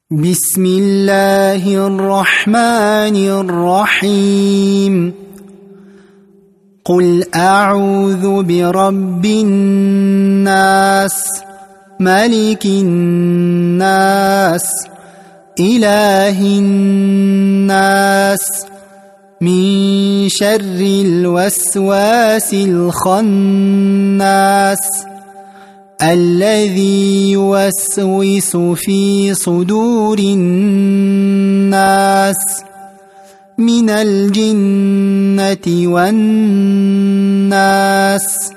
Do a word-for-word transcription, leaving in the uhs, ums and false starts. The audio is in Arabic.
بسم الله الرحمن الرحيم قل أعوذ برب الناس ملك الناس إله الناس من شر الوسواس الخناس الذي يوسوس في صدور الناس من الجنة والناس.